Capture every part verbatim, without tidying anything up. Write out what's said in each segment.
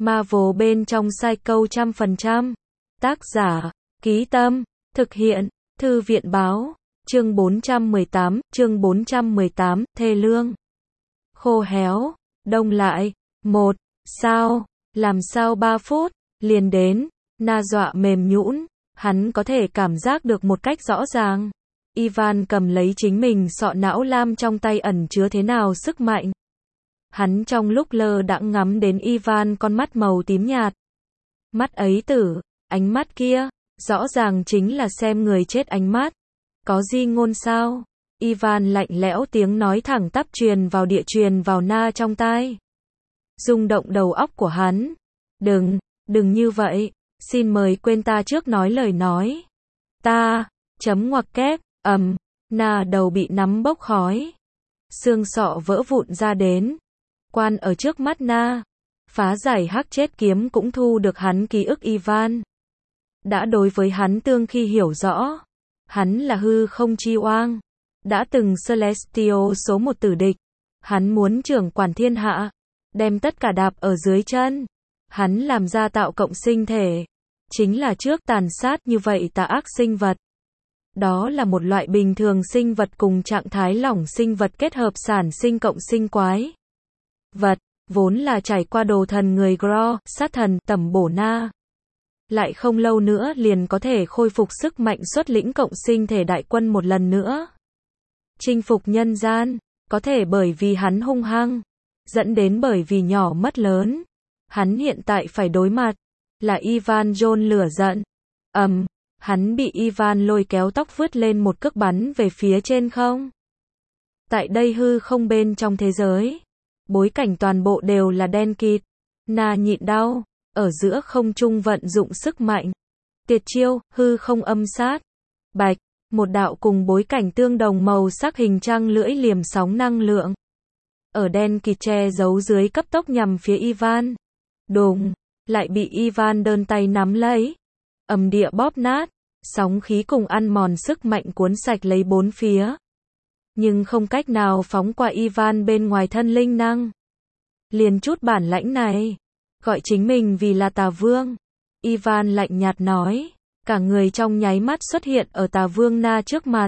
Marvel bên trong Psycho trăm phần trăm. Tác giả, Ký Tâm, thực hiện, Thư viện báo, chương bốn trăm mười tám, chương bốn trăm mười tám, thê lương. Khô héo, đông lại, một, sao, làm sao ba phút, liền đến, Na dọa mềm nhũn, hắn có thể cảm giác được một cách rõ ràng. Ivan cầm lấy chính mình sọ não lam trong tay ẩn chứa thế nào sức mạnh. Hắn trong lúc lơ đãng ngắm đến Ivan con mắt màu tím nhạt. Mắt ấy tử, ánh mắt kia, rõ ràng chính là xem người chết ánh mắt. Có gì ngôn sao? Ivan lạnh lẽo tiếng nói thẳng tắp truyền vào địa truyền vào Na trong tai. Rung động đầu óc của hắn. Đừng, đừng như vậy, xin mời quên ta trước nói lời nói. Ta, chấm ngoặc kép, ầm, Na đầu bị nắm bốc khói. Xương sọ vỡ vụn ra đến. Quan ở trước mắt Na. Phá giải hắc chết kiếm cũng thu được hắn ký ức Ivan. Đã đối với hắn tương khi hiểu rõ. Hắn là hư không chi oang. Đã từng Celestial số một tử địch. Hắn muốn trưởng quản thiên hạ. Đem tất cả đạp ở dưới chân. Hắn làm ra tạo cộng sinh thể. Chính là trước tàn sát như vậy tà ác sinh vật. Đó là một loại bình thường sinh vật cùng trạng thái lỏng sinh vật kết hợp sản sinh cộng sinh quái. Vật, vốn là trải qua đồ thần người Gro, sát thần, tẩm bổ Na. Lại không lâu nữa liền có thể khôi phục sức mạnh xuất lĩnh cộng sinh thể đại quân một lần nữa. Chinh phục nhân gian, có thể bởi vì hắn hung hăng, dẫn đến bởi vì nhỏ mất lớn. Hắn hiện tại phải đối mặt, là Ivan John lửa giận. ầm, um, hắn bị Ivan lôi kéo tóc vứt lên một cước bắn về phía trên không. Tại đây hư không bên trong thế giới. Bối cảnh toàn bộ đều là đen kịt. Na nhịn đau, ở giữa không trung vận dụng sức mạnh. Tiệt chiêu, hư không âm sát. Bạch, một đạo cùng bối cảnh tương đồng màu sắc hình trăng lưỡi liềm sóng năng lượng. Ở đen kịt che giấu dưới cấp tốc nhằm phía Ivan. Đùng, lại bị Ivan đơn tay nắm lấy. Ầm địa bóp nát, sóng khí cùng ăn mòn sức mạnh cuốn sạch lấy bốn phía. Nhưng không cách nào phóng qua Ivan bên ngoài thân linh năng. Liền chút bản lãnh này, gọi chính mình vì là Tà Vương. Ivan lạnh nhạt nói, cả người trong nháy mắt xuất hiện ở Tà Vương Na trước mặt.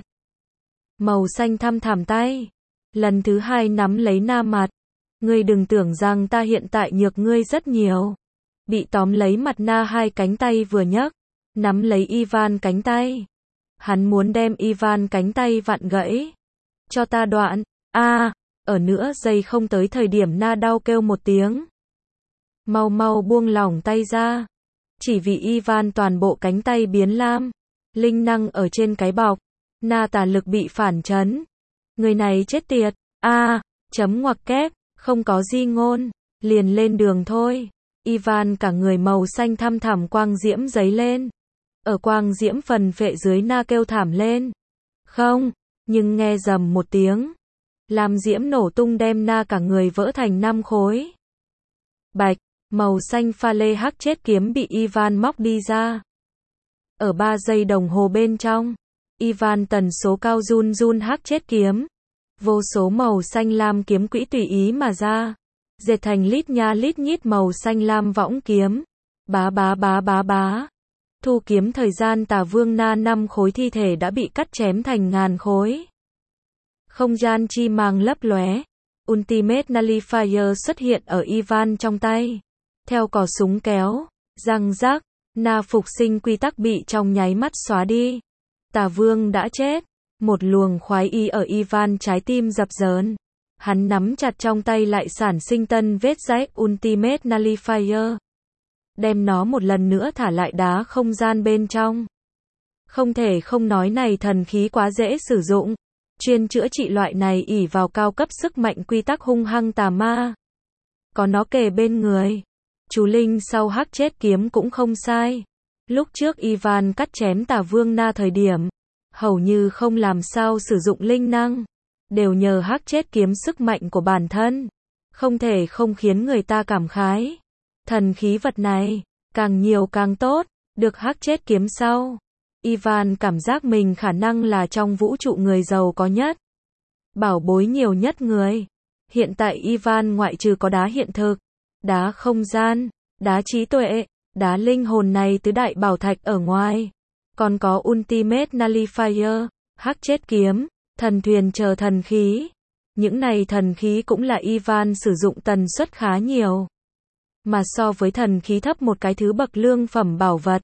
Màu xanh thăm thẳm tay, lần thứ hai nắm lấy Na mặt. Ngươi đừng tưởng rằng ta hiện tại nhược ngươi rất nhiều. Bị tóm lấy mặt Na hai cánh tay vừa nhấc, nắm lấy Ivan cánh tay. Hắn muốn đem Ivan cánh tay vặn gãy. Cho ta đoạn, a, à, ở nữa giây không tới thời điểm Na đau kêu một tiếng. Mau mau buông lỏng tay ra. Chỉ vì Ivan toàn bộ cánh tay biến lam. Linh năng ở trên cái bọc. Na tà lực bị phản chấn. Người này chết tiệt, a, à, chấm ngoặc kép, không có di ngôn, liền lên đường thôi. Ivan cả người màu xanh thăm thẳm quang diễm giấy lên. Ở quang diễm phần phệ dưới Na kêu thảm lên. Không. Nhưng nghe rầm một tiếng, làm diễm nổ tung đem Na cả người vỡ thành năm khối. Bạch, màu xanh pha lê hắc chết kiếm bị Ivan móc đi ra. Ở ba giây đồng hồ bên trong, Ivan tần số cao run run hắc chết kiếm. Vô số màu xanh lam kiếm quỹ tùy ý mà ra, dệt thành lít nha lít nhít màu xanh lam võng kiếm. Bá bá bá bá bá. Thu kiếm thời gian Tà Vương Na năm khối thi thể đã bị cắt chém thành ngàn khối. Không gian chi mang lấp lóe. Ultimate Nullifier xuất hiện ở Ivan trong tay. Theo cò súng kéo, răng rác, Na phục sinh quy tắc bị trong nháy mắt xóa đi. Tà Vương đã chết. Một luồng khoái ý ở Ivan trái tim dập dờn. Hắn nắm chặt trong tay lại sản sinh tân vết rách Ultimate Nullifier. Đem nó một lần nữa thả lại đá không gian bên trong. Không thể không nói này thần khí quá dễ sử dụng. Chuyên chữa trị loại này ỷ vào cao cấp sức mạnh quy tắc hung hăng tà ma. Có nó kề bên người. Chú Linh sau hắc chết kiếm cũng không sai. Lúc trước Ivan cắt chém Tà Vương Na thời điểm, hầu như không làm sao sử dụng linh năng. Đều nhờ hắc chết kiếm sức mạnh của bản thân. Không thể không khiến người ta cảm khái. Thần khí vật này, càng nhiều càng tốt, được hắc chết kiếm sau. Ivan cảm giác mình khả năng là trong vũ trụ người giàu có nhất. Bảo bối nhiều nhất người. Hiện tại Ivan ngoại trừ có đá hiện thực, đá không gian, đá trí tuệ, đá linh hồn này tứ đại bảo thạch ở ngoài. Còn có Ultimate Nullifier, hắc chết kiếm, thần thuyền chờ thần khí. Những này thần khí cũng là Ivan sử dụng tần suất khá nhiều. Mà so với thần khí thấp một cái thứ bậc lương phẩm bảo vật,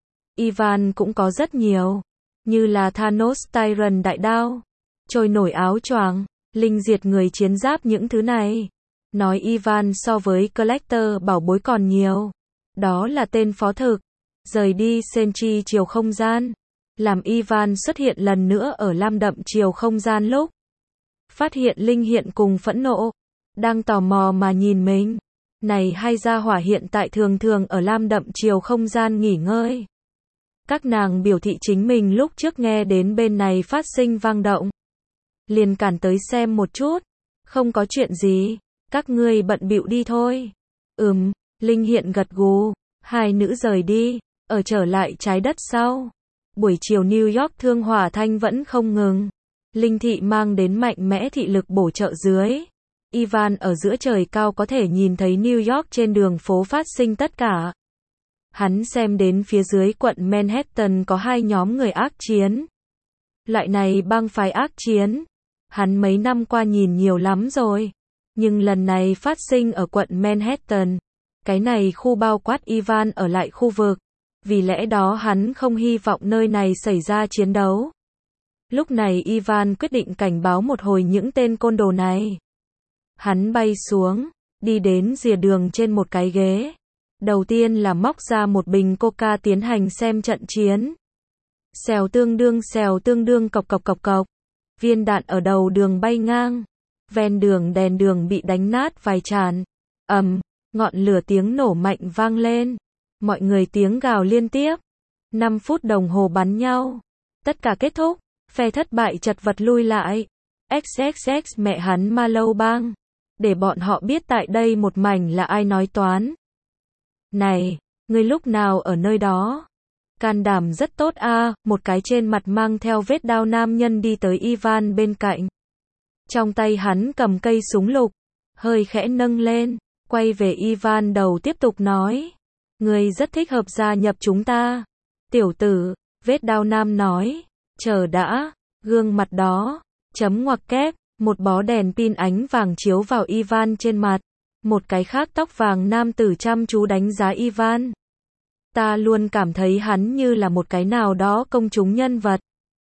Ivan cũng có rất nhiều. Như là Thanos Tyrant đại đao, trôi nổi áo choàng, linh diệt người chiến giáp những thứ này. Nói Ivan so với Collector bảo bối còn nhiều. Đó là tên phó thực. Rời đi Senchi chiều không gian. Làm Ivan xuất hiện lần nữa ở lam đậm chiều không gian lúc. Phát hiện Linh hiện cùng phẫn nộ. Đang tò mò mà nhìn mình. Này hai gia hỏa hiện tại thường thường ở lam đậm chiều không gian nghỉ ngơi. Các nàng biểu thị chính mình lúc trước nghe đến bên này phát sinh vang động. Liền cản tới xem một chút. Không có chuyện gì. Các ngươi bận bịu đi thôi. Ừm, Linh hiện gật gù. Hai nữ rời đi. Ở trở lại trái đất sau. Buổi chiều New York thương hỏa thanh vẫn không ngừng. Linh thị mang đến mạnh mẽ thị lực bổ trợ dưới. Ivan ở giữa trời cao có thể nhìn thấy New York trên đường phố phát sinh tất cả. Hắn xem đến phía dưới quận Manhattan có hai nhóm người ác chiến. Loại này bang phái ác chiến. Hắn mấy năm qua nhìn nhiều lắm rồi. Nhưng lần này phát sinh ở quận Manhattan. Cái này khu bao quát Ivan ở lại khu vực. Vì lẽ đó hắn không hy vọng nơi này xảy ra chiến đấu. Lúc này Ivan quyết định cảnh báo một hồi những tên côn đồ này. Hắn bay xuống, đi đến rìa đường trên một cái ghế. Đầu tiên là móc ra một bình coca tiến hành xem trận chiến. Xèo tương đương xèo tương đương cộc cộc cộc cộc. Viên đạn ở đầu đường bay ngang. Ven đường đèn đường bị đánh nát vài tràn. Ầm, ngọn lửa tiếng nổ mạnh vang lên. Mọi người tiếng gào liên tiếp. năm phút đồng hồ bắn nhau. Tất cả kết thúc. Phe thất bại chật vật lui lại. ích ích ích mẹ hắn ma lâu bang. Để bọn họ biết tại đây một mảnh là ai nói toán. Này, ngươi lúc nào ở nơi đó? Can đảm rất tốt a, một cái trên mặt mang theo vết đao nam nhân đi tới Ivan bên cạnh. Trong tay hắn cầm cây súng lục, hơi khẽ nâng lên, quay về Ivan đầu tiếp tục nói. Ngươi rất thích hợp gia nhập chúng ta. Tiểu tử, vết đao nam nói. Chờ đã, gương mặt đó, chấm ngoặc kép, một bó đèn pin ánh vàng chiếu vào Ivan trên mặt. Một cái khác tóc vàng nam tử chăm chú đánh giá Ivan. Ta luôn cảm thấy hắn như là một cái nào đó công chúng nhân vật.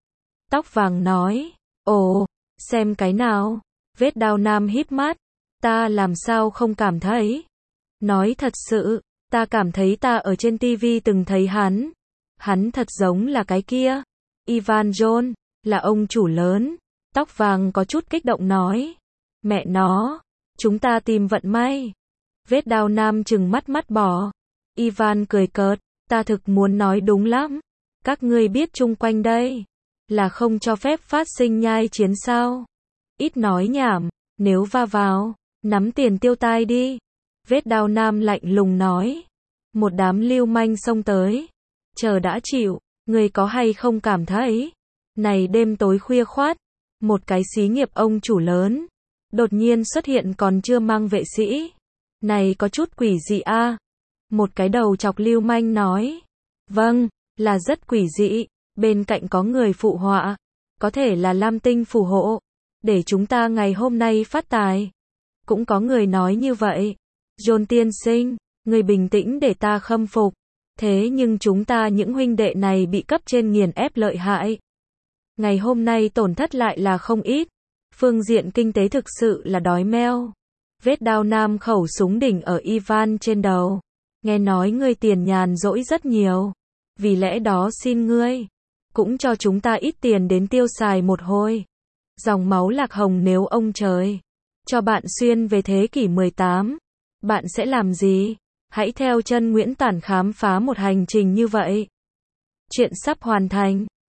Tóc vàng nói, ồ, xem cái nào. Vết đao nam híp mắt, ta làm sao không cảm thấy. Nói thật sự, ta cảm thấy ta ở trên ti vi từng thấy hắn. Hắn thật giống là cái kia. Ivan John, là ông chủ lớn. Tóc vàng có chút kích động nói. Mẹ nó, chúng ta tìm vận may. Vết đao nam chừng mắt mắt bỏ. Ivan cười cợt, ta thực muốn nói đúng lắm. Các ngươi biết chung quanh đây, là không cho phép phát sinh nhai chiến sao. Ít nói nhảm, nếu va vào, nắm tiền tiêu tai đi. Vết đao nam lạnh lùng nói. Một đám lưu manh xông tới. Chờ đã chịu, người có hay không cảm thấy. Này đêm tối khuya khoát, một cái xí nghiệp ông chủ lớn. Đột nhiên xuất hiện còn chưa mang vệ sĩ. Này có chút quỷ dị a. Một cái đầu chọc lưu manh nói. Vâng, là rất quỷ dị. Bên cạnh có người phụ họa. Có thể là Lam Tinh phù hộ. Để chúng ta ngày hôm nay phát tài. Cũng có người nói như vậy. John tiên sinh, người bình tĩnh để ta khâm phục. Thế nhưng chúng ta những huynh đệ này bị cấp trên nghiền ép lợi hại. Ngày hôm nay tổn thất lại là không ít. Phương diện kinh tế thực sự là đói meo. Vết đao nam khẩu súng đỉnh ở Ivan trên đầu. Nghe nói ngươi tiền nhàn rỗi rất nhiều. Vì lẽ đó xin ngươi, cũng cho chúng ta ít tiền đến tiêu xài một hồi. Dòng máu lạc hồng nếu ông trời cho bạn xuyên về thế kỷ mười tám, bạn sẽ làm gì? Hãy theo chân Nguyễn Tản khám phá một hành trình như vậy. Chuyện sắp hoàn thành.